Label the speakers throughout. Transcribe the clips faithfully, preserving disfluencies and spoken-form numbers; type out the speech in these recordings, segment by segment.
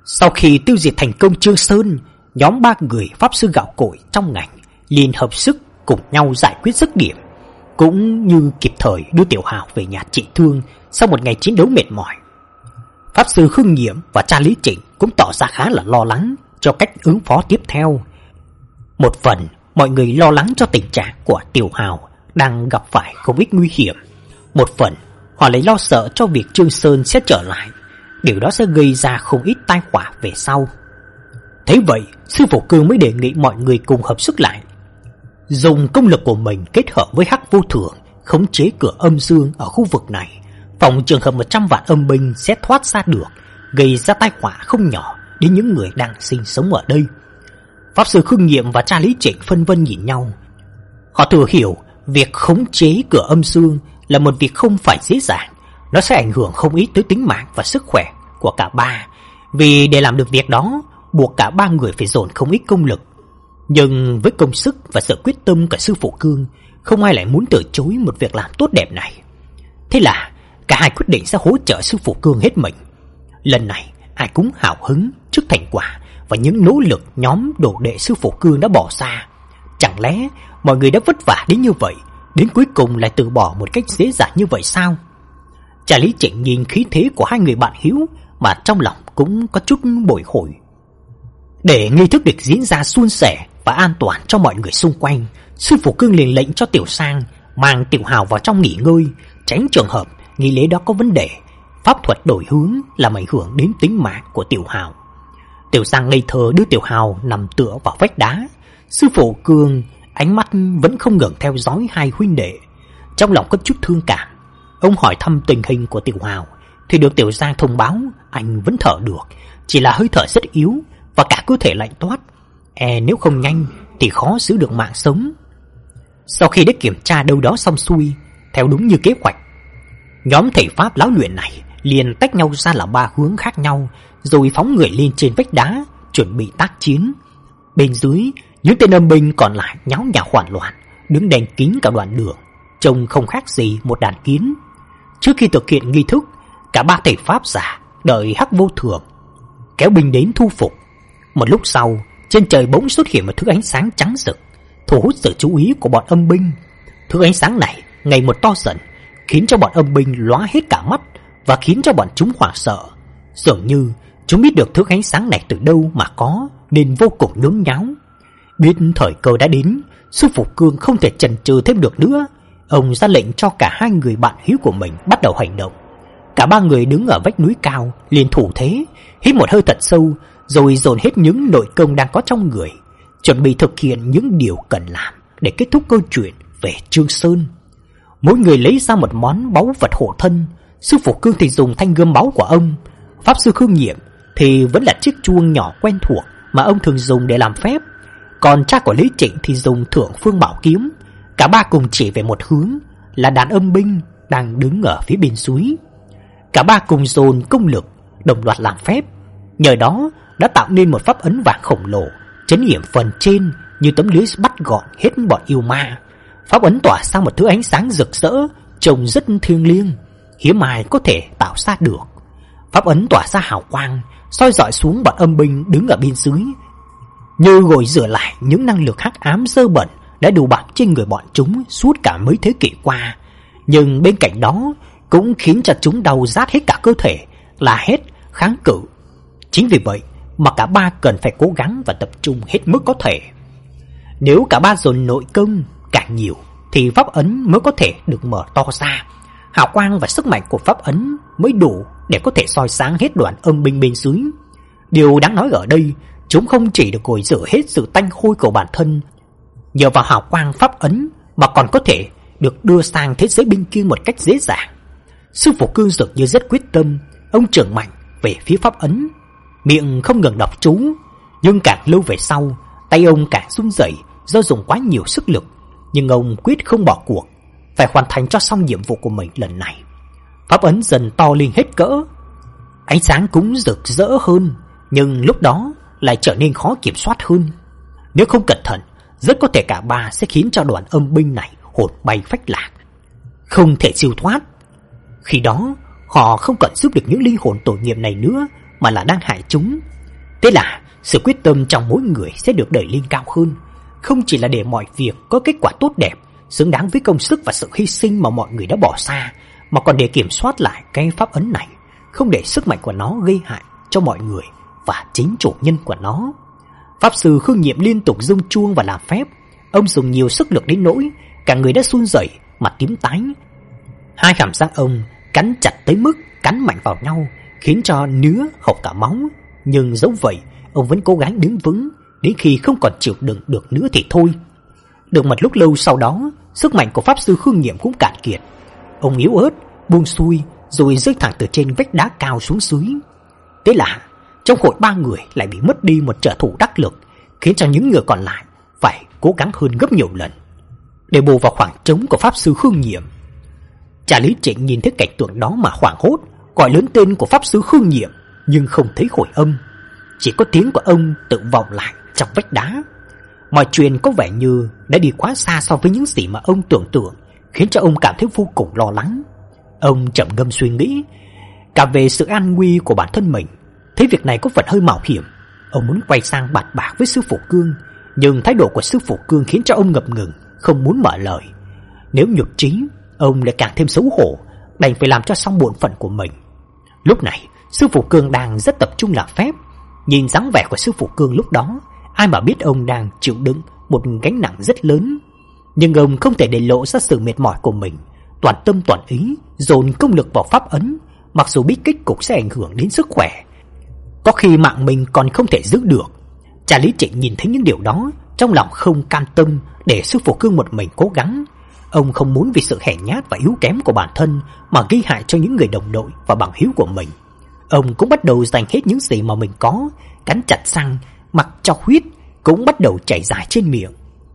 Speaker 1: Sau khi tiêu diệt thành công Trương Sơn, nhóm ba người pháp sư gạo cội trong ngành liền hợp sức cùng nhau giải quyết dứt điểm, cũng như kịp thời đưa Tiểu Hào về nhà trị thương sau một ngày chiến đấu mệt mỏi. Pháp sư Khương Nhiễm và cha Lý Trịnh cũng tỏ ra khá là lo lắng cho cách ứng phó tiếp theo. Một phần, mọi người lo lắng cho tình trạng của Tiểu Hào đang gặp phải không ít nguy hiểm. Một phần, họ lại lo sợ cho việc Trương Sơn sẽ trở lại. Điều đó sẽ gây ra không ít tai họa về sau. Thế vậy, sư phụ Cương mới đề nghị mọi người cùng hợp sức lại, dùng công lực của mình kết hợp với Hắc Vô Thường khống chế cửa âm dương ở khu vực này, phòng trường hợp một trăm vạn âm binh sẽ thoát ra được, gây ra tai họa không nhỏ đến những người đang sinh sống ở đây. Pháp sư Khương Nhiệm và cha Lý Trịnh phân vân nhìn nhau. Họ thừa hiểu việc khống chế cửa âm dương là một việc không phải dễ dàng, nó sẽ ảnh hưởng không ít tới tính mạng và sức khỏe của cả ba. Vì để làm được việc đó, buộc cả ba người phải dồn không ít công lực. Nhưng với công sức và sự quyết tâm của sư phụ Cương, không ai lại muốn từ chối một việc làm tốt đẹp này. Thế là cả hai quyết định sẽ hỗ trợ sư phụ Cương hết mình. Lần này ai cũng hào hứng trước thành quả và những nỗ lực nhóm đồ đệ sư phụ Cương đã bỏ ra. Chẳng lẽ mọi người đã vất vả đến như vậy, đến cuối cùng lại từ bỏ một cách dễ dàng như vậy sao? Cha Lý Trịnh nhìn khí thế của hai người bạn hiếu mà trong lòng cũng có chút bồi hồi. Để nghi thức được diễn ra suôn sẻ và an toàn cho mọi người xung quanh, sư phụ Cương liền lệnh cho Tiểu Sang mang Tiểu Hào vào trong nghỉ ngơi, tránh trường hợp nghi lễ đó có vấn đề, pháp thuật đổi hướng làm ảnh hưởng đến tính mạng của Tiểu Hào. Tiểu Sang ngây thơ đưa Tiểu Hào nằm tựa vào vách đá. Sư phụ Cương ánh mắt vẫn không ngừng theo dõi hai huynh đệ, trong lòng có chút thương cảm. Ông hỏi thăm tình hình của Tiểu Hào thì được Tiểu Sang thông báo anh vẫn thở được, chỉ là hơi thở rất yếu và cả cơ thể lạnh toát, e nếu không nhanh thì khó giữ được mạng sống. Sau khi đã kiểm tra đâu đó xong xuôi, theo đúng như kế hoạch, nhóm thầy pháp lão luyện này liền tách nhau ra là ba hướng khác nhau, rồi phóng người lên trên vách đá chuẩn bị tác chiến. Bên dưới, những tên âm binh còn lại nháo nhào hoảng loạn, đứng đèn kín cả đoạn đường, trông không khác gì một đàn kiến. Trước khi thực hiện nghi thức, cả ba thầy pháp giả đợi Hắc Vô Thường kéo binh đến thu phục. Một lúc sau, trên trời bỗng xuất hiện một thứ ánh sáng trắng rực, thu hút sự chú ý của bọn âm binh. Thứ ánh sáng này ngày một to dần, khiến cho bọn âm binh lóa hết cả mắt và khiến cho bọn chúng hoảng sợ. Dường như chúng biết được thứ ánh sáng này từ đâu mà có, nên vô cùng nhốn nháo. Biết thời cơ đã đến, sư phụ Cương không thể chần chừ thêm được nữa. Ông ra lệnh cho cả hai người bạn hiếu của mình bắt đầu hành động. Cả ba người đứng ở vách núi cao liền thủ thế, hít một hơi thật sâu, rồi dồn hết những nội công đang có trong người, chuẩn bị thực hiện những điều cần làm để kết thúc câu chuyện về Trương Sơn. Mỗi người lấy ra một món báu vật hộ thân. Sư phụ Cương thì dùng thanh gươm báu của ông, pháp sư Khương Nhiệm thì vẫn là chiếc chuông nhỏ quen thuộc mà ông thường dùng để làm phép, còn cha của Lý Trịnh thì dùng Thượng Phương Bảo Kiếm. Cả ba cùng chỉ về một hướng, là đàn âm binh đang đứng ở phía bên suối. Cả ba cùng dồn công lực, đồng loạt làm phép. Nhờ đó đã tạo nên một pháp ấn vàng khổng lồ, trấn yểm phần trên như tấm lưới bắt gọn hết bọn yêu ma. Pháp ấn tỏa sang một thứ ánh sáng rực rỡ, trông rất thiêng liêng, hiếm ai có thể tạo ra được. Pháp ấn tỏa ra hào quang, soi rọi xuống bọn âm binh đứng ở bên dưới, như gội rửa lại những năng lực hắc ám dơ bẩn đã đủ bám trên người bọn chúng suốt cả mấy thế kỷ qua. Nhưng bên cạnh đó cũng khiến cho chúng đau rát hết cả cơ thể, là hết kháng cự. Chính vì vậy mà cả ba cần phải cố gắng và tập trung hết mức có thể. Nếu cả ba dồn nội công càng nhiều thì pháp ấn mới có thể được mở to ra, hào quang và sức mạnh của pháp ấn mới đủ để có thể soi sáng hết đoàn âm binh bên dưới. Điều đáng nói ở đây, chúng không chỉ được gội rửa hết sự tanh hôi của bản thân nhờ vào hào quang pháp ấn, mà còn có thể được đưa sang thế giới bên kia một cách dễ dàng. Sư phụ Cương dường như rất quyết tâm, ông trưởng mạnh về phía pháp ấn, miệng không ngừng đọc chú. Nhưng càng lâu về sau, tay ông càng run rẩy do dùng quá nhiều sức lực. Nhưng ông quyết không bỏ cuộc, phải hoàn thành cho xong nhiệm vụ của mình lần này. Pháp ấn dần to lên hết cỡ, ánh sáng cũng rực rỡ hơn, nhưng lúc đó lại trở nên khó kiểm soát hơn. Nếu không cẩn thận, rất có thể cả ba sẽ khiến cho đoàn âm binh này hồn bay phách lạc, không thể siêu thoát. Khi đó họ không cần giúp được những linh hồn tội nghiệp này nữa, mà là đang hại chúng. Thế là sự quyết tâm trong mỗi người sẽ được đẩy lên cao hơn, không chỉ là để mọi việc có kết quả tốt đẹp, xứng đáng với công sức và sự hy sinh mà mọi người đã bỏ ra, mà còn để kiểm soát lại cái pháp ấn này, không để sức mạnh của nó gây hại cho mọi người và chính chủ nhân của nó. Pháp sư Khương Nhiệm liên tục rung chuông và làm phép. Ông dùng nhiều sức lực đến nỗi cả người đã run rẩy, mặt tím tái. Hai hàm răng ông cắn chặt tới mức cắn mạnh vào nhau, khiến cho nứa hộc cả máu. Nhưng dẫu vậy, ông vẫn cố gắng đứng vững đến khi không còn chịu đựng được nữa thì thôi. Được một lúc lâu sau đó, sức mạnh của pháp sư Khương Nhiệm cũng cạn kiệt. Ông yếu ớt buông xuôi rồi rơi thẳng từ trên vách đá cao xuống dưới. Thế là trong hội ba người lại bị mất đi một trợ thủ đắc lực, khiến cho những người còn lại phải cố gắng hơn gấp nhiều lần để bù vào khoảng trống của pháp sư Khương Nhiệm. Cha Lý Trịnh nhìn thấy cảnh tượng đó mà hoảng hốt, gọi lớn tên của pháp sư Khương Nhiệm nhưng không thấy hồi âm, chỉ có tiếng của ông tự vọng lại trong vách đá. Mọi chuyện có vẻ như đã đi quá xa so với những gì mà ông tưởng tượng, khiến cho ông cảm thấy vô cùng lo lắng. Ông trầm ngâm suy nghĩ cả về sự an nguy của bản thân mình. Thấy việc này có phần hơi mạo hiểm, ông muốn quay sang bạt bạc với sư phụ Cương, nhưng thái độ của sư phụ Cương khiến cho ông ngập ngừng, không muốn mở lời. Nếu nhụt chí, ông lại càng thêm xấu hổ, đành phải làm cho xong bổn phận của mình. Lúc này, sư phụ Cương đang rất tập trung làm phép. Nhìn dáng vẻ của sư phụ Cương lúc đó, ai mà biết ông đang chịu đựng một gánh nặng rất lớn. Nhưng ông không thể để lộ ra sự mệt mỏi của mình, toàn tâm toàn ý dồn công lực vào pháp ấn, mặc dù biết kết cục sẽ ảnh hưởng đến sức khỏe, có khi mạng mình còn không thể giữ được. Cha Lý Trịnh nhìn thấy những điều đó, trong lòng không cam tâm để sư phụ Cương một mình cố gắng. Ông không muốn vì sự hèn nhát và yếu kém của bản thân mà gây hại cho những người đồng đội và bằng hữu của mình. Ông cũng bắt đầu dành hết những gì mà mình có, cắn chặt răng, mặc cho huyết cũng bắt đầu chảy dài trên miệng.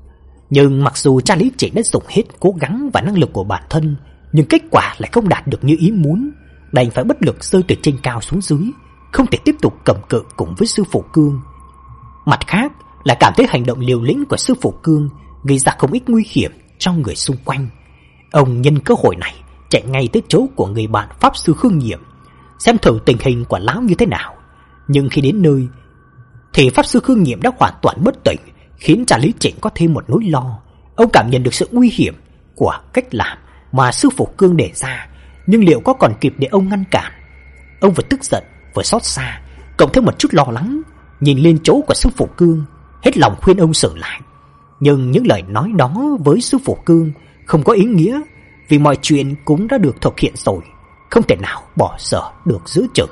Speaker 1: Nhưng mặc dù cha Lý Trịnh đã dùng hết cố gắng và năng lực của bản thân, nhưng kết quả lại không đạt được như ý muốn, đành phải bất lực rơi từ trên cao xuống dưới, không thể tiếp tục cầm cự cùng với sư phụ Cương. Mặt khác là cảm thấy hành động liều lĩnh của sư phụ Cương gây ra không ít nguy hiểm cho người xung quanh. Ông nhân cơ hội này chạy ngay tới chỗ của người bạn pháp sư Khương Nhiệm, xem thử tình hình của lão như thế nào. Nhưng khi đến nơi thì pháp sư Khương Nhiệm đã hoàn toàn bất tỉnh, khiến cha Lý Trịnh có thêm một nỗi lo. Ông cảm nhận được sự nguy hiểm của cách làm mà sư phụ Cương đề ra, nhưng liệu có còn kịp để ông ngăn cản? Ông vừa tức giận vừa xót xa, cộng thêm một chút lo lắng, nhìn lên chỗ của sư phụ Cương, hết lòng khuyên ông sửa lại. Nhưng những lời nói đó với sư phụ Cương không có ý nghĩa, vì mọi chuyện cũng đã được thực hiện rồi, không thể nào bỏ dở được giữa chừng.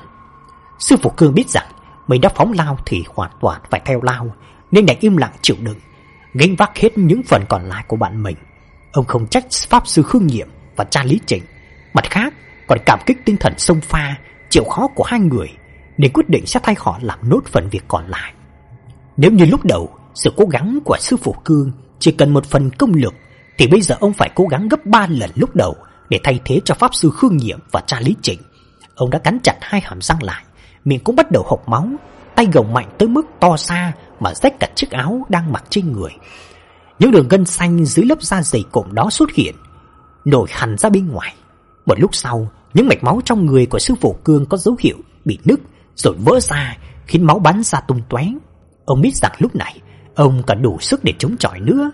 Speaker 1: Sư phụ Cương biết rằng mình đã phóng lao thì hoàn toàn phải theo lao, nên đành im lặng chịu đựng, gánh vác hết những phần còn lại của bạn mình. Ông không trách pháp sư Khương Nhiệm và cha Lý Trịnh, mặt khác còn cảm kích tinh thần xông pha chịu khó của hai người, nên quyết định sẽ thay họ làm nốt phần việc còn lại. Nếu như lúc đầu sự cố gắng của sư phụ Cương chỉ cần một phần công lực, thì bây giờ ông phải cố gắng gấp ba lần lúc đầu để thay thế cho pháp sư Khương Nhiệm và cha Lý Trịnh. Ông đã cắn chặt hai hàm răng lại, miệng cũng bắt đầu hộc máu, tay gồng mạnh tới mức to xa mà rách cả chiếc áo đang mặc trên người. Những đường gân xanh dưới lớp da dày cộm đó xuất hiện, nổi hẳn ra bên ngoài. Một lúc sau, những mạch máu trong người của sư phụ Cương có dấu hiệu bị nứt rồi vỡ ra, khiến máu bắn ra tung tóe. Ông biết rằng lúc này ông còn đủ sức để chống chọi nữa.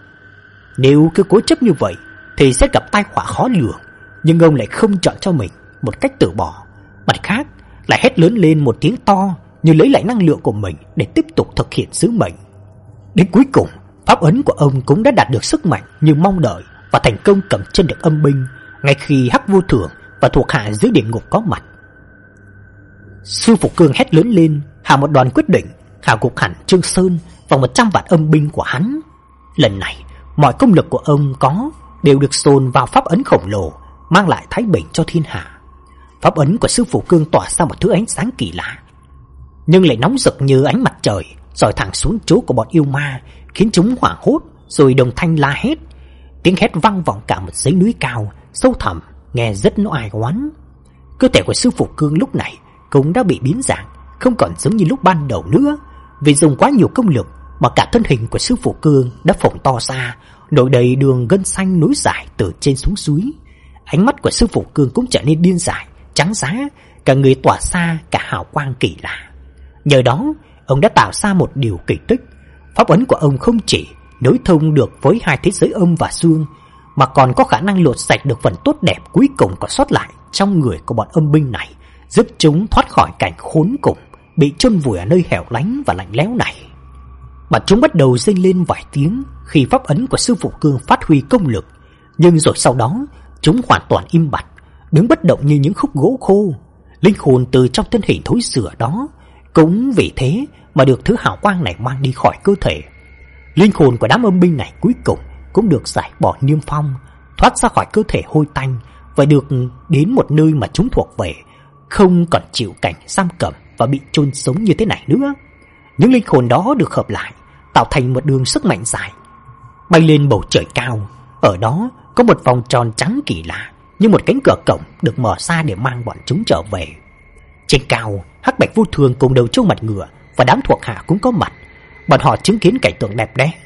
Speaker 1: Nếu cứ cố chấp như vậy thì sẽ gặp tai họa khó lường, nhưng ông lại không chọn cho mình một cách từ bỏ. Mặt khác lại hét lớn lên một tiếng to, như lấy lại năng lượng của mình để tiếp tục thực hiện sứ mệnh. Đến cuối cùng, pháp ấn của ông cũng đã đạt được sức mạnh như mong đợi và thành công cầm chân được âm binh, ngay khi Hắc Vô Thường và thuộc hạ dưới địa ngục có mặt. Sư phụ Cương hét lớn lên, hạ một đòn quyết định, hạ gục hẳn Trương Sơn và một trăm vạn âm binh của hắn. Lần này, mọi công lực của ông có đều được dồn vào pháp ấn khổng lồ, mang lại thái bình cho thiên hạ. Pháp ấn của sư phụ Cương tỏa ra một thứ ánh sáng kỳ lạ, nhưng lại nóng rực như ánh mặt trời, rọi thẳng xuống chỗ của bọn yêu ma, khiến chúng hoảng hốt rồi đồng thanh la hét. Tiếng hét vang vọng cả một dãy núi cao sâu thẳm, nghe rất oai oán. Cơ thể của sư phụ Cương lúc này cũng đã bị biến dạng, không còn giống như lúc ban đầu nữa. Vì dùng quá nhiều công lực mà cả thân hình của sư phụ Cương đã phồng to ra, nổi đầy đường gân xanh nối dài từ trên xuống dưới. Ánh mắt của sư phụ Cương cũng trở nên điên dại, trắng giá, cả người tỏa ra cả hào quang kỳ lạ. Nhờ đó, ông đã tạo ra một điều kỳ tích. Pháp ấn của ông không chỉ nối thông được với hai thế giới âm và dương, mà còn có khả năng lột sạch được phần tốt đẹp cuối cùng còn sót lại trong người của bọn âm binh này, giúp chúng thoát khỏi cảnh khốn cùng, bị chôn vùi ở nơi hẻo lánh và lạnh lẽo này. Bọn chúng bắt đầu rên lên vài tiếng khi pháp ấn của sư phụ Cương phát huy công lực, nhưng rồi sau đó chúng hoàn toàn im bặt, đứng bất động như những khúc gỗ khô. Linh hồn từ trong thân hình thối rữa đó cũng vì thế mà được thứ hào quang này mang đi khỏi cơ thể. Linh hồn của đám âm binh này cuối cùng cũng được giải bỏ niêm phong, thoát ra khỏi cơ thể hôi tanh và được đến một nơi mà chúng thuộc về, không còn chịu cảnh giam cầm và bị chôn sống như thế này nữa. Những linh hồn đó được hợp lại, tạo thành một đường sức mạnh dài, bay lên bầu trời cao. Ở đó có một vòng tròn trắng kỳ lạ, như một cánh cửa cổng được mở ra để mang bọn chúng trở về. Trên cao, Hắc Bạch Vô Thường cùng Đầu Trâu Mặt Ngựa và đám thuộc hạ cũng có mặt. Bọn họ chứng kiến cảnh tượng đẹp đẽ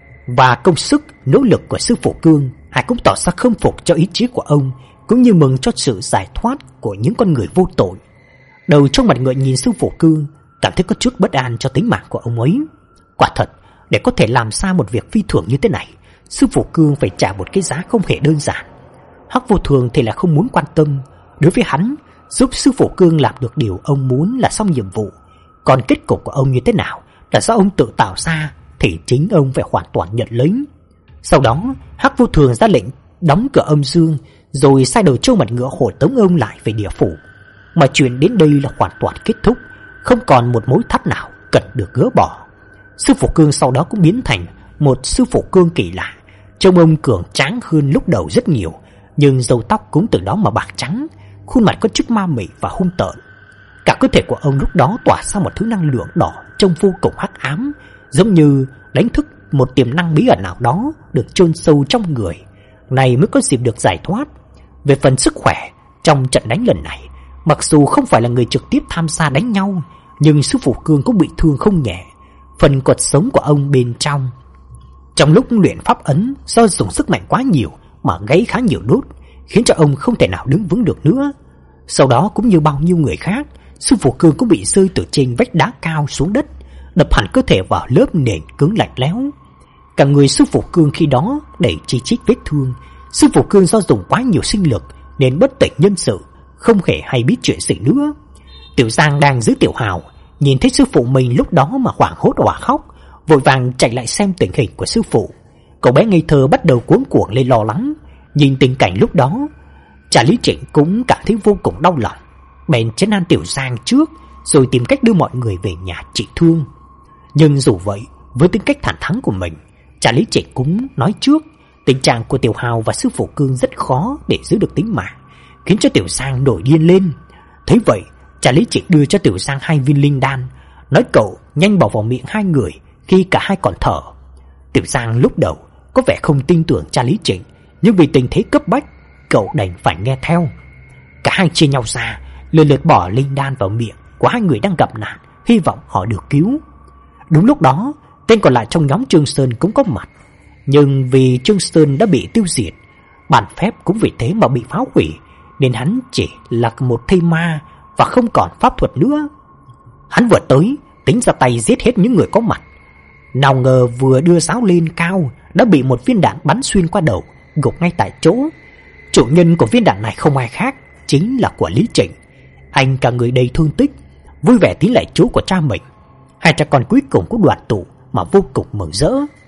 Speaker 1: và công sức, nỗ lực của sư phụ Cương. Ai cũng tỏ ra khâm phục cho ý chí của ông, cũng như mừng cho sự giải thoát của những con người vô tội. Đầu Trâu Mặt Ngựa nhìn sư phụ Cương, cảm thấy có chút bất an cho tính mạng của ông ấy. Quả thật, để có thể làm ra một việc phi thường như thế này, sư phụ Cương phải trả một cái giá không hề đơn giản. Hắc Vô Thường thì là không muốn quan tâm. Đối với hắn, giúp sư phụ Cương làm được điều ông muốn là xong nhiệm vụ. Còn kết cục của ông như thế nào là do ông tự tạo ra, thì chính ông phải hoàn toàn nhận lấy. Sau đó, Hắc Vô Thường ra lệnh đóng cửa âm dương, rồi sai Đầu Trâu Mặt Ngựa hộ tống ông lại về địa phủ. Mà chuyện đến đây là hoàn toàn kết thúc, không còn một mối thắt nào cần được gỡ bỏ. Sư phụ Cương sau đó cũng biến thành một sư phụ Cương kỳ lạ. Trông ông cường tráng hơn lúc đầu rất nhiều, nhưng râu tóc cũng từ đó mà bạc trắng, khuôn mặt có chút ma mị và hung tợn. Cả cơ thể của ông lúc đó tỏa ra một thứ năng lượng đỏ trông vô cùng hắc ám, giống như đánh thức một tiềm năng bí ẩn nào đó được chôn sâu trong người, này mới có dịp được giải thoát. Về phần sức khỏe, trong trận đánh lần này, mặc dù không phải là người trực tiếp tham gia đánh nhau, nhưng sư phụ Cương cũng bị thương không nhẹ. Phần cột sống của ông bên trong, trong lúc luyện pháp ấn, do dùng sức mạnh quá nhiều mà gãy khá nhiều đốt, khiến cho ông không thể nào đứng vững được nữa. Sau đó cũng như bao nhiêu người khác, sư phụ Cương cũng bị rơi từ trên vách đá cao xuống đất, đập hẳn cơ thể vào lớp nền cứng lạnh lẽo. Cả người sư phụ Cương khi đó đầy chi chít vết thương. Sư phụ Cương do dùng quá nhiều sinh lực nên bất tỉnh nhân sự, không hề hay biết chuyện gì nữa. Tiểu Giang đang giữ Tiểu Hào, nhìn thấy sư phụ mình lúc đó mà hoảng hốt òa khóc, vội vàng chạy lại xem tình hình của sư phụ. Cậu bé ngây thơ bắt đầu cuống cuồng lên lo lắng. Nhìn tình cảnh lúc đó, Trả Lý Trịnh cũng cảm thấy vô cùng đau lòng, bèn trấn an Tiểu Giang trước, rồi tìm cách đưa mọi người về nhà trị thương. Nhưng dù vậy, với tính cách thẳng thắn của mình, Trả Lý Trịnh cũng nói trước tình trạng của Tiểu Hào và sư phụ Cương rất khó để giữ được tính mạng, khiến cho Tiểu Giang nổi điên lên. Thấy vậy, Trả Lý Trịnh đưa cho Tiểu Giang hai viên linh đan, nói cậu nhanh bỏ vào miệng hai người khi cả hai còn thở. Tiểu Giang lúc đầu có vẻ không tin tưởng Trả Lý Trịnh, nhưng vì tình thế cấp bách, cậu đành phải nghe theo. Cả hai chia nhau ra, lần lượt bỏ linh đan vào miệng của hai người đang gặp nạn, hy vọng họ được cứu. Đúng lúc đó, tên còn lại trong nhóm Trương Sơn cũng có mặt, nhưng vì Trương Sơn đã bị tiêu diệt, bản phép cũng vì thế mà bị phá hủy, nên hắn chỉ là một thây ma và không còn pháp thuật nữa. Hắn vừa tới, tính ra tay giết hết những người có mặt. Nào ngờ vừa đưa giáo lên cao đã bị một viên đạn bắn xuyên qua đầu, gục ngay tại chỗ. Chủ nhân của viên đạn này không ai khác, chính là của Lý Trịnh. Anh cả người đầy thương tích, vui vẻ tiến lại chỗ của cha mình. Hai cha con cuối cùng cũng đoàn tụ mà vô cùng mừng rỡ.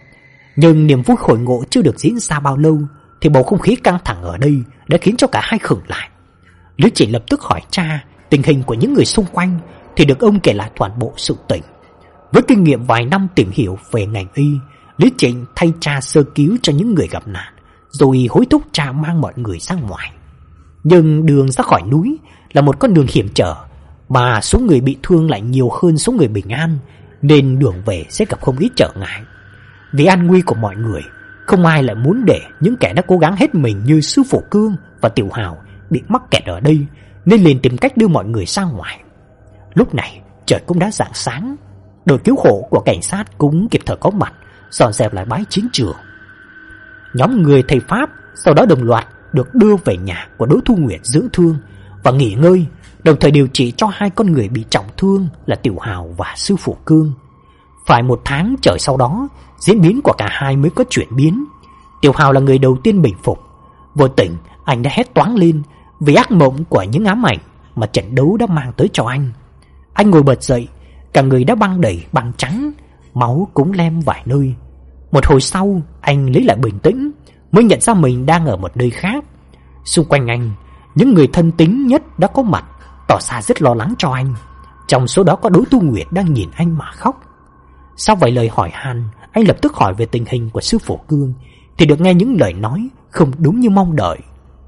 Speaker 1: Nhưng niềm vui khổi ngộ chưa được diễn ra bao lâu, thì bầu không khí căng thẳng ở đây đã khiến cho cả hai khựng lại. Lý Trịnh lập tức hỏi cha tình hình của những người xung quanh, thì được ông kể lại toàn bộ sự tình. Với kinh nghiệm vài năm tìm hiểu về ngành y, Lý Trịnh thay cha sơ cứu cho những người gặp nạn, rồi hối thúc cha mang mọi người ra ngoài. Nhưng đường ra khỏi núi là một con đường hiểm trở, mà số người bị thương lại nhiều hơn số người bình an, nên đường về sẽ gặp không ít trở ngại. Vì an nguy của mọi người, không ai lại muốn để những kẻ đã cố gắng hết mình như sư phụ Cương và Tiểu Hào bị mắc kẹt ở đây, nên liền tìm cách đưa mọi người ra ngoài. Lúc này trời cũng đã rạng sáng, đội cứu hộ của cảnh sát cũng kịp thời có mặt, dọn dẹp lại bãi chiến trường. Nhóm người thầy Pháp sau đó đồng loạt được đưa về nhà của Đỗ Thu Nguyệt dưỡng thương và nghỉ ngơi, đồng thời điều trị cho hai con người bị trọng thương là Tiểu Hào và sư phụ Cương. Phải một tháng trời sau đó, diễn biến của cả hai mới có chuyển biến. Tiểu Hào là người đầu tiên bình phục. Vô tình, anh đã hét toáng lên vì ác mộng của những ám ảnh mà trận đấu đã mang tới cho anh. Anh ngồi bật dậy, cả người đã băng đầy băng trắng, máu cũng lem vài nơi. Một hồi sau, anh lấy lại bình tĩnh, mới nhận ra mình đang ở một nơi khác. Xung quanh anh, những người thân tín nhất đã có mặt, tỏ ra rất lo lắng cho anh. Trong số đó có Đỗ Thu Nguyệt đang nhìn anh mà khóc. Sau vài lời hỏi han, anh lập tức hỏi về tình hình của sư phụ Cương, thì được nghe những lời nói không đúng như mong đợi.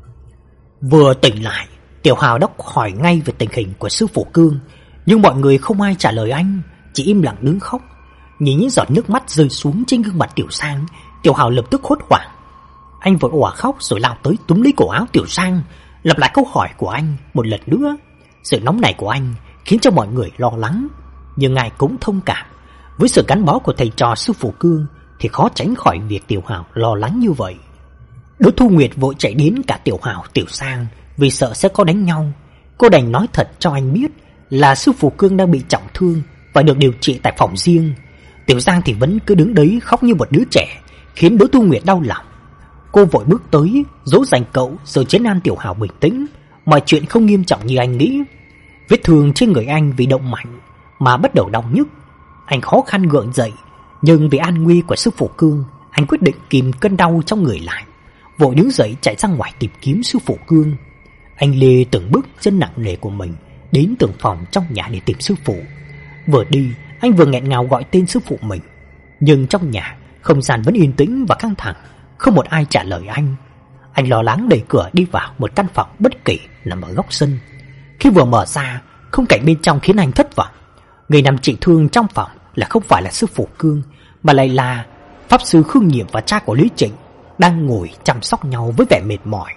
Speaker 1: Vừa tỉnh lại, Tiểu Hào đã hỏi ngay về tình hình của sư phụ Cương, nhưng mọi người không ai trả lời anh, chỉ im lặng đứng khóc. Nhìn những giọt nước mắt rơi xuống trên gương mặt Tiểu Sang, Tiểu Hào lập tức hốt hoảng. Anh vội òa khóc rồi lao tới túm lấy cổ áo Tiểu Sang, lặp lại câu hỏi của anh một lần nữa. Sự nóng nảy của anh khiến cho mọi người lo lắng, nhưng ai cũng thông cảm. Với sự gắn bó của thầy trò sư phụ Cương thì khó tránh khỏi việc Tiểu Hào lo lắng như vậy. Đỗ Thu Nguyệt vội chạy đến cả Tiểu Hào, Tiểu Sang vì sợ sẽ có đánh nhau. Cô đành nói thật cho anh biết là sư phụ Cương đang bị trọng thương và được điều trị tại phòng riêng. Tiểu Giang thì vẫn cứ đứng đấy khóc như một đứa trẻ, khiến Đỗ Thu Nguyệt đau lòng. Cô vội bước tới dỗ dành cậu rồi trấn an Tiểu Hào bình tĩnh. Mọi chuyện không nghiêm trọng như anh nghĩ. Vết thương trên người anh vì động mạnh mà bắt đầu đau nhức. Anh khó khăn gượng dậy, nhưng vì an nguy của sư phụ Cương, anh quyết định kìm cơn đau trong người lại, vội đứng dậy chạy ra ngoài tìm kiếm sư phụ Cương. Anh lê từng bước chân nặng nề của mình đến từng phòng trong nhà để tìm sư phụ. Vừa đi, anh vừa nghẹn ngào gọi tên sư phụ mình, nhưng trong nhà không gian vẫn yên tĩnh và căng thẳng, không một ai trả lời anh. Anh lo lắng đẩy cửa đi vào một căn phòng bất kỳ nằm ở góc sân. Khi vừa mở ra, khung cảnh bên trong khiến anh thất vọng. Người nằm trị thương trong phòng là không phải là sư phụ Cương, mà lại là pháp sư Khương Nhiệm và cha của Lý Trịnh, đang ngồi chăm sóc nhau với vẻ mệt mỏi.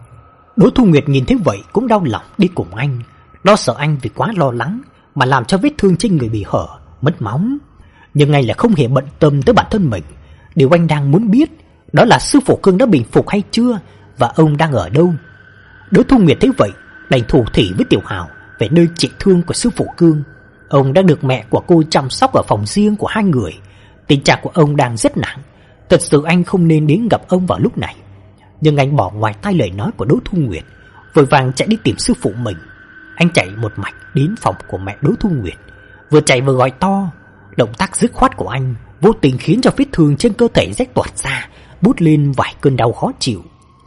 Speaker 1: Đỗ Thu Nguyệt nhìn thấy vậy cũng đau lòng đi cùng anh, lo sợ anh vì quá lo lắng mà làm cho vết thương trên người bị hở, mất máu. Nhưng anh là không hề bận tâm tới bản thân mình. Điều anh đang muốn biết đó là sư phụ Cương đã bình phục hay chưa, và ông đang ở đâu. Đỗ Thu Nguyệt thấy vậy đành thủ thỉ với Tiểu Hào về nơi trị thương của sư phụ Cương. Ông đang được mẹ của cô chăm sóc ở phòng riêng của hai người. Tình trạng của ông đang rất nặng. Thật sự anh không nên đến gặp ông vào lúc này. Nhưng anh bỏ ngoài tai lời nói của Đỗ Thu Nguyệt, vội vàng chạy đi tìm sư phụ mình. Anh chạy một mạch đến phòng của mẹ Đỗ Thu Nguyệt, vừa chạy vừa gọi to. Động tác dứt khoát của anh vô tình khiến cho vết thương trên cơ thể rách toạc ra, bút lên vài cơn đau khó chịu.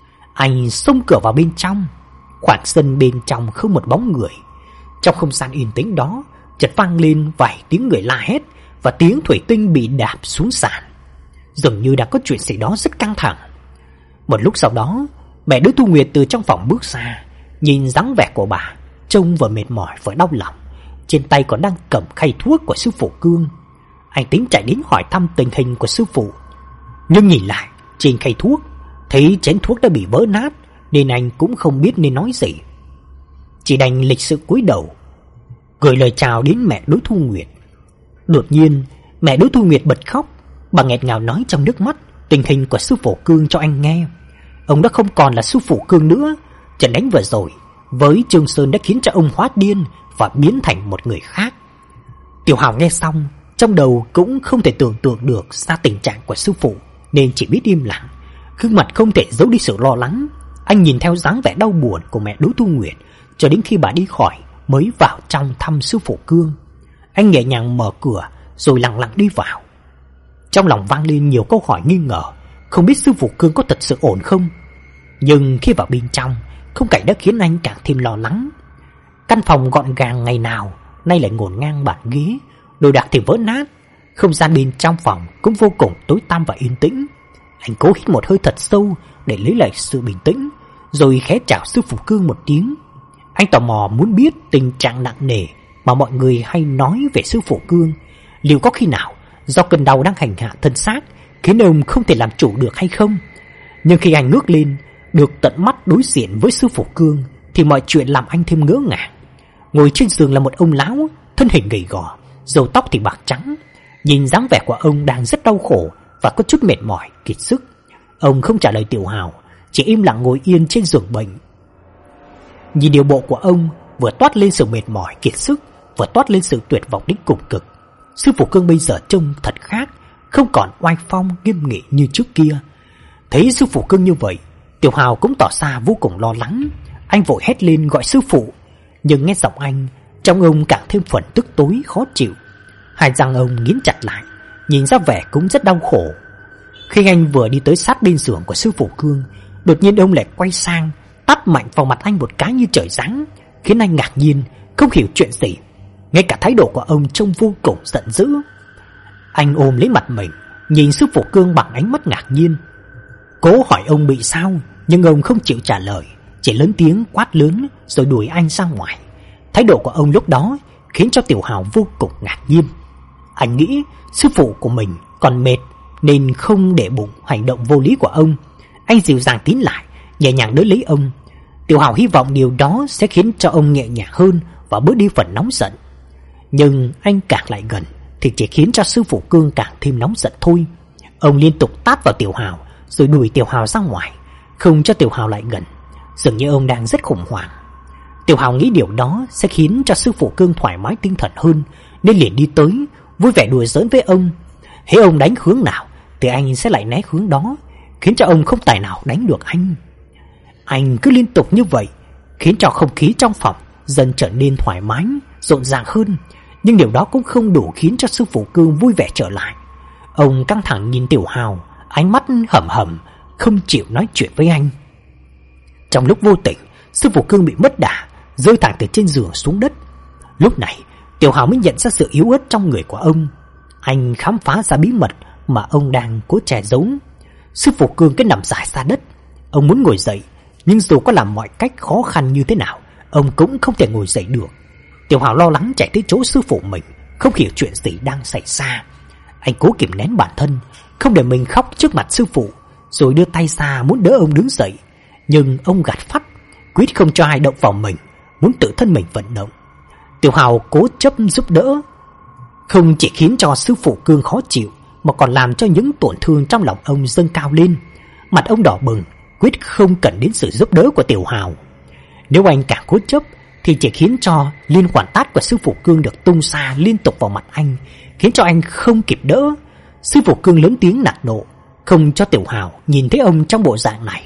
Speaker 1: Anh xông cửa vào bên trong. Khoảng sân bên trong không một bóng người. Trong không gian yên tĩnh đó chợt vang lên vài tiếng người la hét và tiếng thủy tinh bị đạp xuống sàn. Dường như đã có chuyện gì đó rất căng thẳng. Một lúc sau đó, mẹ Đỗ Thu Nguyệt từ trong phòng bước ra. Nhìn dáng vẻ của bà trông vừa mệt mỏi vừa đau lòng, trên tay còn đang cầm khay thuốc của sư phụ Cương. Anh tính chạy đến hỏi thăm tình hình của sư phụ, nhưng nhìn lại trên khay thuốc thấy chén thuốc đã bị vỡ nát, nên anh cũng không biết nên nói gì. Chỉ đành lịch sự cúi đầu gửi lời chào đến mẹ Đỗ Thu Nguyệt. Đột nhiên mẹ Đỗ Thu Nguyệt bật khóc. Bà nghẹn ngào nói trong nước mắt tình hình của sư phụ Cương cho anh nghe. Ông đã không còn là sư phụ Cương nữa. Trận đánh vừa rồi với Trương Sơn đã khiến cho ông hóa điên và biến thành một người khác. Tiểu Hào nghe xong, trong đầu cũng không thể tưởng tượng được ra tình trạng của sư phụ, nên chỉ biết im lặng. Gương mặt không thể giấu đi sự lo lắng. Anh nhìn theo dáng vẻ đau buồn của mẹ Đỗ Thu Nguyệt cho đến khi bà đi khỏi mới vào trong thăm sư phụ Cương. Anh nhẹ nhàng mở cửa rồi lặng lặng đi vào. Trong lòng vang lên nhiều câu hỏi nghi ngờ, không biết sư phụ Cương có thật sự ổn không. Nhưng khi vào bên trong, khung cảnh đã khiến anh càng thêm lo lắng. Căn phòng gọn gàng ngày nào nay lại ngổn ngang bàn ghế, đồ đạc thì vỡ nát. Không gian bên trong phòng cũng vô cùng tối tăm và yên tĩnh. Anh cố hít một hơi thật sâu để lấy lại sự bình tĩnh, rồi khẽ chào sư phụ Cương một tiếng. Anh tò mò muốn biết tình trạng nặng nề mà mọi người hay nói về sư phụ Cương, liệu có khi nào do cơn đau đang hành hạ thân xác khiến ông không thể làm chủ được hay không. Nhưng khi anh ngước lên được tận mắt đối diện với sư phụ Cương thì mọi chuyện làm anh thêm ngỡ ngàng. Ngồi trên giường là một ông lão, thân hình gầy gò, râu tóc thì bạc trắng. Nhìn dáng vẻ của ông đang rất đau khổ và có chút mệt mỏi, kiệt sức. Ông không trả lời Tiểu Hào, chỉ im lặng ngồi yên trên giường bệnh. Nhìn điều bộ của ông vừa toát lên sự mệt mỏi kiệt sức, vừa toát lên sự tuyệt vọng đến cùng cực. Sư phụ Cương bây giờ trông thật khác, không còn oai phong nghiêm nghị như trước kia. Thấy sư phụ Cương như vậy, Tiểu Hào cũng tỏ ra vô cùng lo lắng. Anh vội hét lên gọi sư phụ, nhưng nghe giọng anh, trong ông càng thêm phần tức tối khó chịu. Hai răng ông nghiến chặt lại, nhìn ra vẻ cũng rất đau khổ. Khi anh vừa đi tới sát bên giường của sư phụ Cương, đột nhiên ông lại quay sang tát mạnh vào mặt anh một cái như trời giáng, khiến anh ngạc nhiên, không hiểu chuyện gì. Ngay cả thái độ của ông trông vô cùng giận dữ. Anh ôm lấy mặt mình, nhìn sư phụ Cương bằng ánh mắt ngạc nhiên. Cố hỏi ông bị sao, nhưng ông không chịu trả lời, chỉ lớn tiếng quát lớn rồi đuổi anh ra ngoài. Thái độ của ông lúc đó khiến cho Tiểu Hào vô cùng ngạc nhiên. Anh nghĩ sư phụ của mình còn mệt nên không để bụng hành động vô lý của ông. Anh dịu dàng tiến lại, nhẹ nhàng đỡ lấy ông. Tiểu Hào hy vọng điều đó sẽ khiến cho ông nhẹ nhàng hơn và bớt đi phần nóng giận. Nhưng anh càng lại gần thì chỉ khiến cho sư phụ Cương càng thêm nóng giận thôi. Ông liên tục tát vào Tiểu Hào rồi đuổi Tiểu Hào ra ngoài, không cho Tiểu Hào lại gần. Dường như ông đang rất khủng hoảng. Tiểu Hào nghĩ điều đó sẽ khiến cho sư phụ Cương thoải mái tinh thần hơn, nên liền đi tới vui vẻ đùa giỡn với ông. Hễ ông đánh hướng nào thì anh sẽ lại né hướng đó, khiến cho ông không tài nào đánh được anh. Anh cứ liên tục như vậy khiến cho không khí trong phòng dần trở nên thoải mái, rộn ràng hơn. Nhưng điều đó cũng không đủ khiến cho sư phụ Cương vui vẻ trở lại. Ông căng thẳng nhìn Tiểu Hào, ánh mắt hầm hầm, không chịu nói chuyện với anh. Trong lúc vô tình, sư phụ Cương bị mất đà, rơi thẳng từ trên giường xuống đất. Lúc này Tiểu Hào mới nhận ra sự yếu ớt trong người của ông. Anh khám phá ra bí mật mà ông đang cố che giấu. Sư phụ Cương cứ nằm dài ra đất. Ông muốn ngồi dậy, nhưng dù có làm mọi cách khó khăn như thế nào, ông cũng không thể ngồi dậy được. Tiểu Hào lo lắng chạy tới chỗ sư phụ mình, không hiểu chuyện gì đang xảy ra. Anh cố kìm nén bản thân, không để mình khóc trước mặt sư phụ, rồi đưa tay ra muốn đỡ ông đứng dậy. Nhưng ông gạt phắt, quyết không cho ai động vào mình, muốn tự thân mình vận động. Tiểu Hào cố chấp giúp đỡ, không chỉ khiến cho sư phụ Cương khó chịu, mà còn làm cho những tổn thương trong lòng ông dâng cao lên. Mặt ông đỏ bừng, quyết không cần đến sự giúp đỡ của Tiểu Hào. Nếu anh càng cố chấp thì chỉ khiến cho liên quan tát của sư phụ Cương được tung ra liên tục vào mặt anh, khiến cho anh không kịp đỡ. Sư phụ Cương lớn tiếng nạt nộ, không cho Tiểu Hào nhìn thấy ông trong bộ dạng này.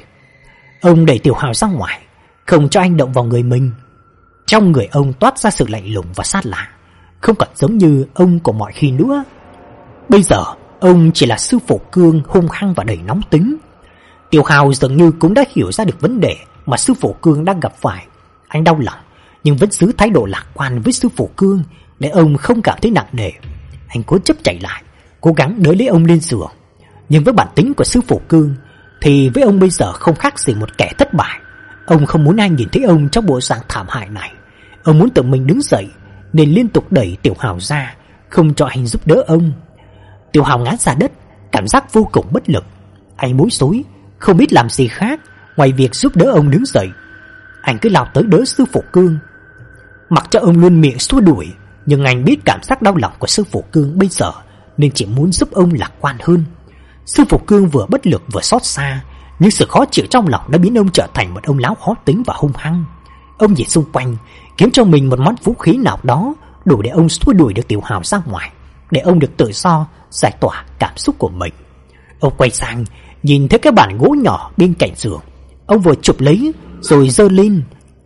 Speaker 1: Ông đẩy Tiểu Hào ra ngoài, không cho anh động vào người mình. Trong người ông toát ra sự lạnh lùng và sát lạ, không còn giống như ông của mọi khi nữa. Bây giờ ông chỉ là sư phụ Cương hung hăng và đầy nóng tính. Tiểu Hào dường như cũng đã hiểu ra được vấn đề mà sư phụ Cương đang gặp phải. Anh đau lòng nhưng vẫn giữ thái độ lạc quan với sư phụ Cương để ông không cảm thấy nặng nề. Anh cố chấp chạy lại, cố gắng đỡ lấy ông lên giường. Nhưng với bản tính của sư phụ Cương thì với ông bây giờ không khác gì một kẻ thất bại. Ông không muốn ai nhìn thấy ông trong bộ dạng thảm hại này. Ông muốn tự mình đứng dậy, nên liên tục đẩy Tiểu Hào ra, không cho anh giúp đỡ ông. Tiểu Hào ngã ra đất, cảm giác vô cùng bất lực. Anh bối rối, không biết làm gì khác ngoài việc giúp đỡ ông đứng dậy. Anh cứ lao tới đỡ sư phụ Cương, mặc cho ông luôn miệng xua đuổi. Nhưng anh biết cảm giác đau lòng của sư phụ Cương bây giờ, nên chỉ muốn giúp ông lạc quan hơn. Sư phụ Cương vừa bất lực vừa xót xa, nhưng sự khó chịu trong lòng đã biến ông trở thành một ông lão khó tính và hung hăng. Ông nhìn xung quanh, kiếm cho mình một món vũ khí nào đó đủ để ông xua đuổi được Tiểu Hào ra ngoài, để ông được tự do giải tỏa cảm xúc của mình. Ông quay sang, nhìn thấy cái bàn gỗ nhỏ bên cạnh giường. Ông vừa chụp lấy rồi giơ lên.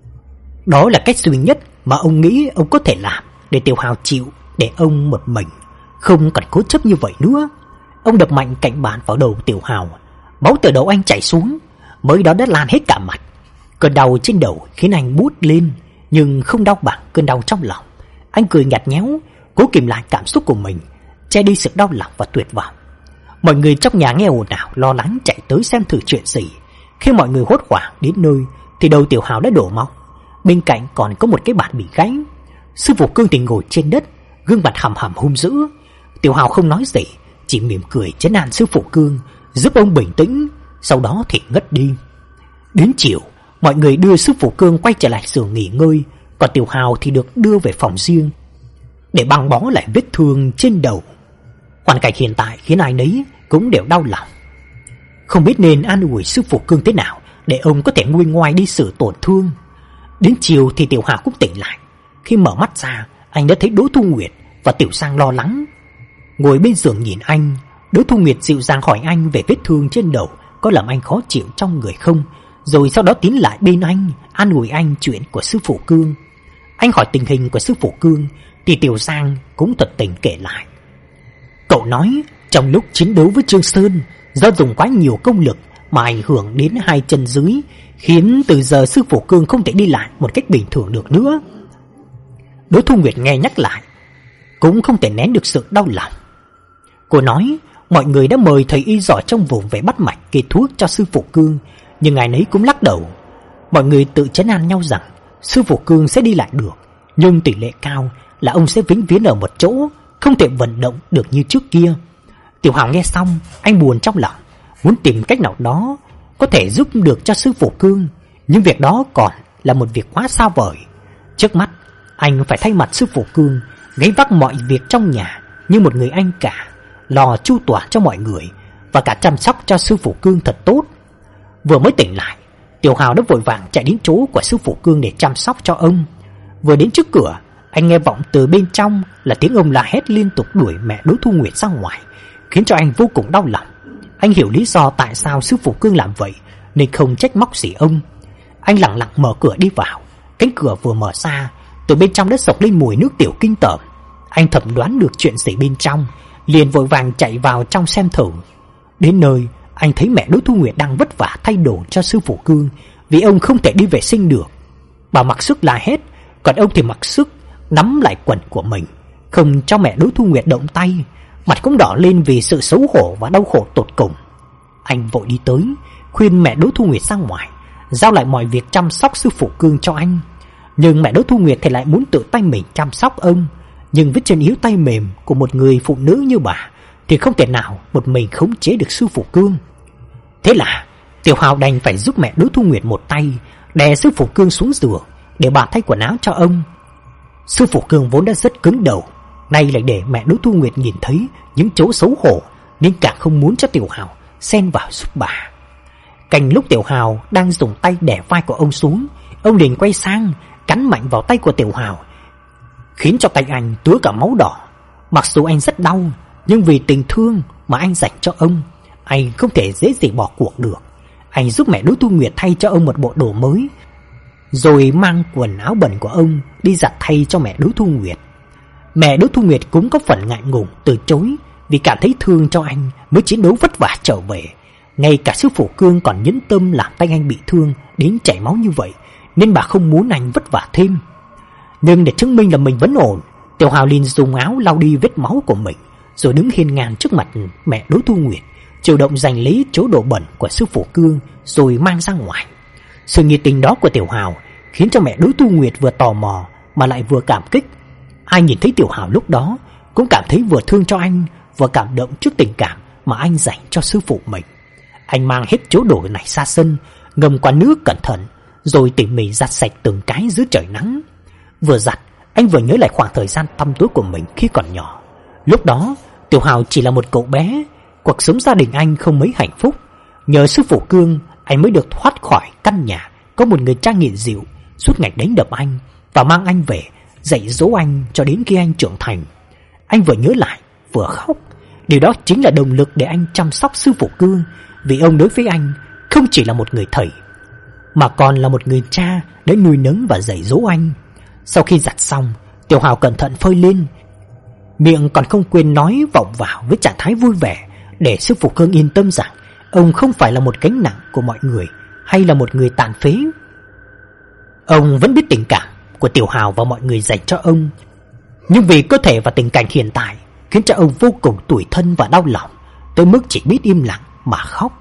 Speaker 1: Đó là cách duy nhất mà ông nghĩ ông có thể làm để Tiểu Hào chịu để ông một mình, không cần cố chấp như vậy nữa. Ông đập mạnh cạnh bàn vào đầu Tiểu Hào. Máu từ đầu anh chảy xuống, mới đó đã lan hết cả mặt. Cơn đau trên đầu khiến anh buốt lên, nhưng không đau bằng cơn đau trong lòng. Anh cười nhạt nhẽo, cố kìm lại cảm xúc của mình, che đi sự đau lòng và tuyệt vọng. Mọi người trong nhà nghe ồn ào lo lắng chạy tới xem thử chuyện gì. Khi mọi người hốt hoảng đến nơi thì đầu Tiểu Hào đã đổ máu. Bên cạnh còn có một cái bàn bị gãy. Sư phụ Cương thì ngồi trên đất, gương mặt hầm hầm hung dữ. Tiểu Hào không nói gì, chỉ mỉm cười trấn an sư phụ Cương, giúp ông bình tĩnh, sau đó thì ngất đi. Đến chiều, mọi người đưa sư phụ Cương quay trở lại giường nghỉ ngơi, còn Tiểu Hào thì được đưa về phòng riêng để băng bó lại vết thương trên đầu. Hoàn cảnh hiện tại khiến ai nấy cũng đều đau lòng, không biết nên an ủi sư phụ Cương thế nào để ông có thể nguôi ngoai đi sự tổn thương. Đến chiều thì Tiểu Hào cũng tỉnh lại. Khi mở mắt ra, anh đã thấy Đỗ Thu Nguyệt và Tiểu Sang lo lắng ngồi bên giường nhìn anh. Đỗ Thu Nguyệt dịu dàng hỏi anh về vết thương trên đầu có làm anh khó chịu trong người không, rồi sau đó tiến lại bên anh, an ủi anh chuyện của sư phụ Cương. Anh hỏi tình hình của sư phụ Cương thì Tiểu Sang cũng tận tình kể lại. Cậu nói trong lúc chiến đấu với Trương Sơn, do dùng quá nhiều công lực mà ảnh hưởng đến hai chân dưới, khiến từ giờ sư phụ Cương không thể đi lại một cách bình thường được nữa. Đỗ Thu Nguyệt nghe nhắc lại cũng không thể nén được sự đau lòng. Cô nói mọi người đã mời thầy y giỏi trong vùng về bắt mạch kê thuốc cho sư phụ Cương, nhưng ai nấy cũng lắc đầu. Mọi người tự trấn an nhau rằng sư phụ Cương sẽ đi lại được, nhưng tỷ lệ cao là ông sẽ vĩnh viễn ở một chỗ, không thể vận động được như trước kia. Tiểu Hào nghe xong, anh buồn trong lòng, muốn tìm cách nào đó có thể giúp được cho sư phụ Cương, nhưng việc đó còn là một việc quá xa vời. Trước mắt, anh phải thay mặt sư phụ Cương gánh vác mọi việc trong nhà như một người anh cả, lo chu toàn cho mọi người và cả chăm sóc cho sư phụ Cương thật tốt. Vừa mới tỉnh lại, Tiểu Hào đã vội vàng chạy đến chỗ của sư phụ Cương để chăm sóc cho ông. Vừa đến trước cửa, anh nghe vọng từ bên trong là tiếng ông la hét liên tục đuổi mẹ Đỗ Thu Nguyệt ra ngoài, khiến cho anh vô cùng đau lòng. Anh hiểu lý do tại sao sư phụ Cương làm vậy nên không trách móc gì ông. Anh lặng lặng mở cửa đi vào. Cánh cửa vừa mở ra, từ bên trong đã sộc lên mùi nước tiểu kinh tởm. Anh thẩm đoán được chuyện gì bên trong, liền vội vàng chạy vào trong xem thử. Đến nơi, anh thấy mẹ Đỗ Thu Nguyệt đang vất vả thay đồ cho sư phụ Cương vì ông không thể đi vệ sinh được. Bà mặc sức la hét, còn ông thì mặc sức nắm lại quần của mình, không cho mẹ Đỗ Thu Nguyệt động tay. Mặt cũng đỏ lên vì sự xấu hổ và đau khổ tột cùng. Anh vội đi tới, khuyên mẹ Đỗ Thu Nguyệt ra ngoài, giao lại mọi việc chăm sóc sư phụ Cương cho anh. Nhưng mẹ Đỗ Thu Nguyệt thì lại muốn tự tay mình chăm sóc ông. Nhưng với chân yếu tay mềm của một người phụ nữ như bà thì không thể nào một mình khống chế được sư phụ Cương. Thế là Tiểu Hào đành phải giúp mẹ Đỗ Thu Nguyệt một tay đè sư phụ Cương xuống giường để bà thay quần áo cho ông. Sư phụ Cương vốn đã rất cứng đầu, nay lại để mẹ Đỗ Thu Nguyệt nhìn thấy những chỗ xấu hổ nên càng không muốn cho Tiểu Hào xen vào giúp bà. Cạnh lúc Tiểu Hào đang dùng tay đè vai của ông xuống, ông liền quay sang cắn mạnh vào tay của Tiểu Hào, khiến cho tay anh túa cả máu đỏ. Mặc dù anh rất đau, nhưng vì tình thương mà anh dành cho ông, anh không thể dễ dàng bỏ cuộc được. Anh giúp mẹ Đỗ Thu Nguyệt thay cho ông một bộ đồ mới, rồi mang quần áo bẩn của ông đi giặt thay cho mẹ Đỗ Thu Nguyệt. Mẹ Đỗ Thu Nguyệt cũng có phần ngại ngùng từ chối, vì cảm thấy thương cho anh mới chiến đấu vất vả trở về. Ngay cả sư phụ Cương còn nhẫn tâm làm tay anh bị thương đến chảy máu như vậy, nên bà không muốn anh vất vả thêm. Nhưng để chứng minh là mình vẫn ổn, Tiểu Hào liền dùng áo lau đi vết máu của mình, rồi đứng hiên ngang trước mặt mẹ Đỗ Thu Nguyệt, chủ động giành lấy chỗ đồ bẩn của sư phụ Cương rồi mang ra ngoài. Sự nhiệt tình đó của Tiểu Hào khiến cho mẹ Đỗ Thu Nguyệt vừa tò mò mà lại vừa cảm kích. Ai nhìn thấy Tiểu Hào lúc đó cũng cảm thấy vừa thương cho anh, vừa cảm động trước tình cảm mà anh dành cho sư phụ mình. Anh mang hết chỗ đồ này ra sân, ngâm qua nước cẩn thận, rồi tỉ mỉ giặt sạch từng cái dưới trời nắng. Vừa giặt, anh vừa nhớ lại khoảng thời gian tăm tối của mình khi còn nhỏ. Lúc đó, Tiểu Hào chỉ là một cậu bé, cuộc sống gia đình anh không mấy hạnh phúc. Nhờ sư phụ Cương, anh mới được thoát khỏi căn nhà có một người cha nghiện rượu suốt ngày đánh đập anh và mang anh về dạy dỗ anh cho đến khi anh trưởng thành. Anh vừa nhớ lại vừa khóc. Điều đó chính là động lực để anh chăm sóc sư phụ Cương, vì ông đối với anh không chỉ là một người thầy mà còn là một người cha để nuôi nấng và dạy dỗ anh. Sau khi giặt xong, Tiểu Hào cẩn thận phơi lên, miệng còn không quên nói vọng vào với trạng thái vui vẻ, để sư phụ Cương yên tâm rằng ông không phải là một gánh nặng của mọi người hay là một người tàn phế. Ông vẫn biết tình cảm của Tiểu Hào và mọi người dành cho ông, nhưng vì cơ thể và tình cảnh hiện tại khiến cho ông vô cùng tủi thân và đau lòng, tới mức chỉ biết im lặng mà khóc.